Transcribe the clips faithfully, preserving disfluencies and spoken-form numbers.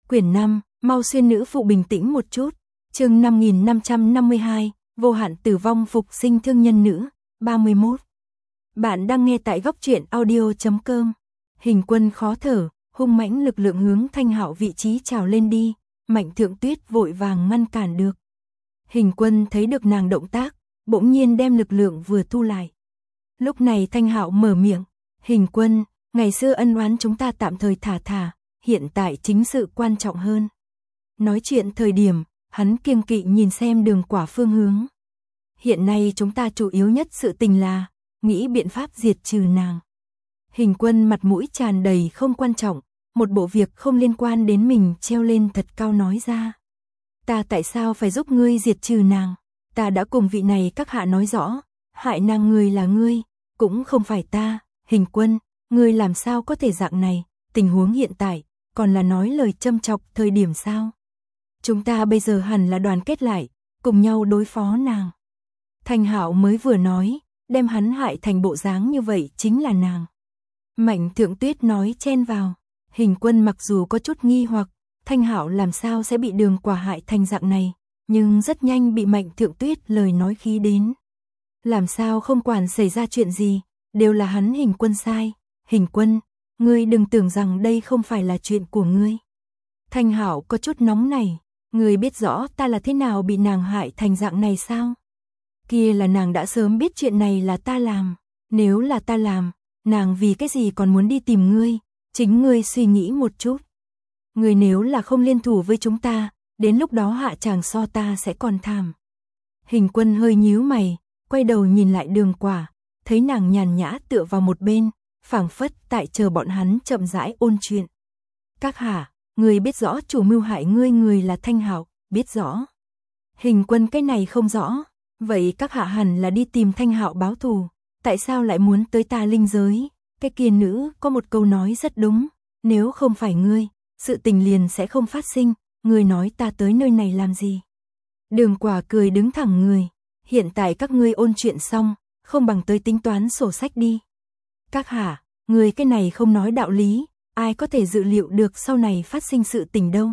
Quyển năm, mau xuyên nữ phụ bình tĩnh một chút. Chương năm nghìn năm trăm năm mươi hai, vô hạn tử vong phục sinh thương nhân nữ, ba mươi mốt. Bạn đang nghe tại góc truyện audio chấm com. Hình Quân khó thở, hung mãnh lực lượng hướng Thanh Hạo vị trí trào lên đi, Mạnh Thượng Tuyết vội vàng ngăn cản được. Hình Quân thấy được nàng động tác, bỗng nhiên đem lực lượng vừa thu lại. Lúc này Thanh Hạo mở miệng, "Hình Quân, ngày xưa ân oán chúng ta tạm thời thả thả, hiện tại chính sự quan trọng hơn." Nói chuyện thời điểm, hắn kiêng kỵ nhìn xem Đường Quả phương hướng. Hiện nay chúng ta chủ yếu nhất sự tình là nghĩ biện pháp diệt trừ nàng. Hình Quân mặt mũi tràn đầy không quan trọng, một bộ việc không liên quan đến mình treo lên thật cao nói ra. "Ta tại sao phải giúp ngươi diệt trừ nàng? Ta đã cùng vị này các hạ nói rõ, hại nàng người là ngươi, cũng không phải ta." "Hình Quân, ngươi làm sao có thể dạng này, tình huống hiện tại, còn là nói lời châm chọc thời điểm sao? Chúng ta bây giờ hẳn là đoàn kết lại, cùng nhau đối phó nàng." Thanh Hạo mới vừa nói, đem hắn hại thành bộ dáng như vậy chính là nàng. Mạnh Thượng Tuyết nói chen vào. Hình Quân mặc dù có chút nghi hoặc, Thanh Hạo làm sao sẽ bị Đường Quả hại thành dạng này, nhưng rất nhanh bị Mạnh Thượng Tuyết lời nói khí đến. Làm sao không quản xảy ra chuyện gì, đều là hắn Hình Quân sai. "Hình Quân, ngươi đừng tưởng rằng đây không phải là chuyện của ngươi." Thanh Hạo có chút nóng này, "Ngươi biết rõ ta là thế nào bị nàng hại thành dạng này sao? Kia là nàng đã sớm biết chuyện này là ta làm, nếu là ta làm, nàng vì cái gì còn muốn đi tìm ngươi, chính ngươi suy nghĩ một chút. Ngươi nếu là không liên thủ với chúng ta, đến lúc đó hạ chàng so ta sẽ còn thảm." Hình Quân hơi nhíu mày, quay đầu nhìn lại Đường Quả, thấy nàng nhàn nhã tựa vào một bên, phảng phất tại chờ bọn hắn chậm rãi ôn chuyện. "Các hạ, ngươi biết rõ chủ mưu hại ngươi người là Thanh Hạo?" "Biết rõ." Hình Quân cái này không rõ, "Vậy các hạ hẳn là đi tìm Thanh Hạo báo thù, tại sao lại muốn tới ta linh giới?" Cái kia nữ có một câu nói rất đúng, "Nếu không phải ngươi, sự tình liền sẽ không phát sinh, ngươi nói ta tới nơi này làm gì?" Đường Quả cười đứng thẳng người, "Hiện tại các ngươi ôn chuyện xong, không bằng tới tính toán sổ sách đi." "Các hạ, ngươi cái này không nói đạo lý, ai có thể dự liệu được sau này phát sinh sự tình đâu.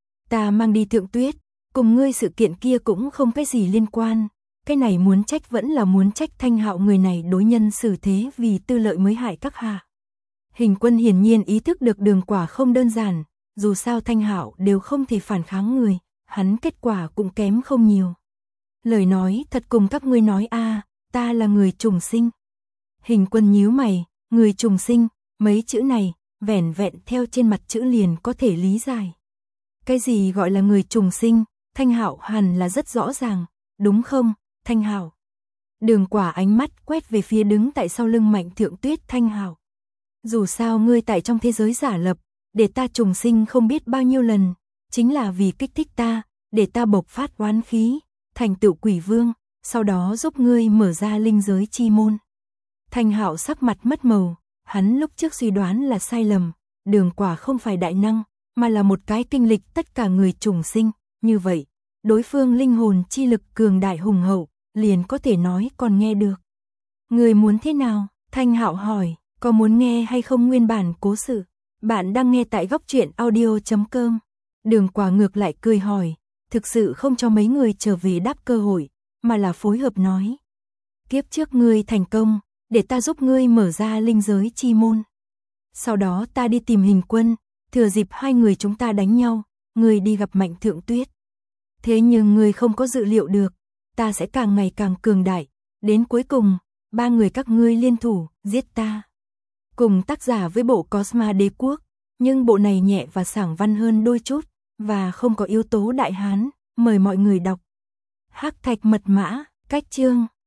Ta mang đi Thượng Tuyết, cùng ngươi sự kiện kia cũng không cái gì liên quan, cái này muốn trách vẫn là muốn trách Thanh Hạo người này đối nhân xử thế vì tư lợi mới hại các hạ." Hình Quân hiển nhiên ý thức được Đường Quả không đơn giản, dù sao Thanh Hạo đều không thể phản kháng người, hắn kết quả cũng kém không nhiều. "Lời nói thật cùng các ngươi nói a, ta là người trùng sinh." Hình Quân nhíu mày, "Người trùng sinh", mấy chữ này, vẻn vẹn theo trên mặt chữ liền có thể lý giải. Cái gì gọi là người trùng sinh, Thanh Hạo hẳn là rất rõ ràng, đúng không, Thanh Hạo? Đường Quả ánh mắt quét về phía đứng tại sau lưng Mạnh Thượng Tuyết. "Thanh Hạo, dù sao ngươi tại trong thế giới giả lập, để ta trùng sinh không biết bao nhiêu lần, chính là vì kích thích ta, để ta bộc phát oán khí, thành tựu quỷ vương, sau đó giúp ngươi mở ra linh giới chi môn." Thanh Hạo sắc mặt mất màu, hắn lúc trước suy đoán là sai lầm, Đường Quả không phải đại năng, mà là một cái kinh lịch tất cả người trùng sinh, như vậy, đối phương linh hồn chi lực cường đại hùng hậu, liền có thể nói còn nghe được. "Người muốn thế nào?" Thanh Hạo hỏi, "Có muốn nghe hay không nguyên bản cố sự?" Bạn đang nghe tại góc truyện audio chấm com. Đường Quả ngược lại cười hỏi, thực sự không cho mấy người trở về đáp cơ hội, mà là phối hợp nói, "Kiếp trước ngươi thành công, để ta giúp ngươi mở ra linh giới chi môn. Sau đó ta đi tìm Hình Quân, thừa dịp hai người chúng ta đánh nhau, ngươi đi gặp Mạnh Thượng Tuyết. Thế nhưng ngươi không có dự liệu được, ta sẽ càng ngày càng cường đại, đến cuối cùng, ba người các ngươi liên thủ, giết ta." Cùng tác giả với bộ Cosma Đế Quốc, nhưng bộ này nhẹ và sảng văn hơn đôi chút, và không có yếu tố Đại Hán, mời mọi người đọc. Hắc Thạch Mật Mã, cách chương.